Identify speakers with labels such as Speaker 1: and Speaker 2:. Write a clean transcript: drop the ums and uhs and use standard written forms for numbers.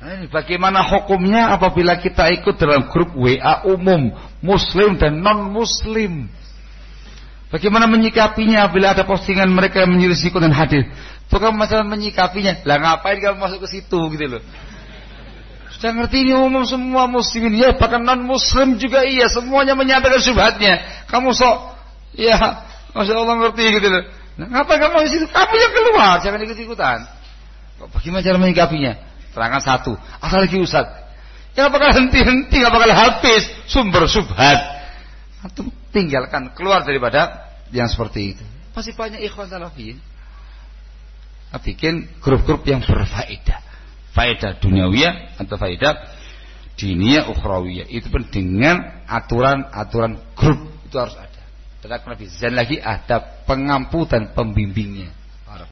Speaker 1: Bagaimana hukumnya apabila kita ikut dalam grup WA umum muslim dan non muslim? Bagaimana menyikapinya apabila ada postingan mereka yang menyelisih Quran hadis? Itu kan masalah menyikapinya. Lah ngapain kamu masuk ke situ gitu loh? Sudah ngerti ini umum semua muslimin ya, bahkan non muslim juga iya, semuanya menyampaikan syubhatnya. Kamu sok ya, Masya Allah ngerti gitu loh. Nah, ngapain kamu di situ? Kamu yang keluar, jangan ikut-ikutan. Bagaimana cara menyikapinya? Terangkan satu, asal lagi Ustaz. Ya bakal henti-henti, gak bakal habis sumber syubhat. Antum tinggalkan, keluar daripada yang seperti itu. Pasti banyak ikhwan salafiyin. Bikin grup-grup yang berfaedah. Faedah duniawiyah atau faedah diniyah ukhrawiyah. Itu pun dengan aturan-aturan grup itu harus ada. Dan lagi ada pengampu dan pembimbingnya.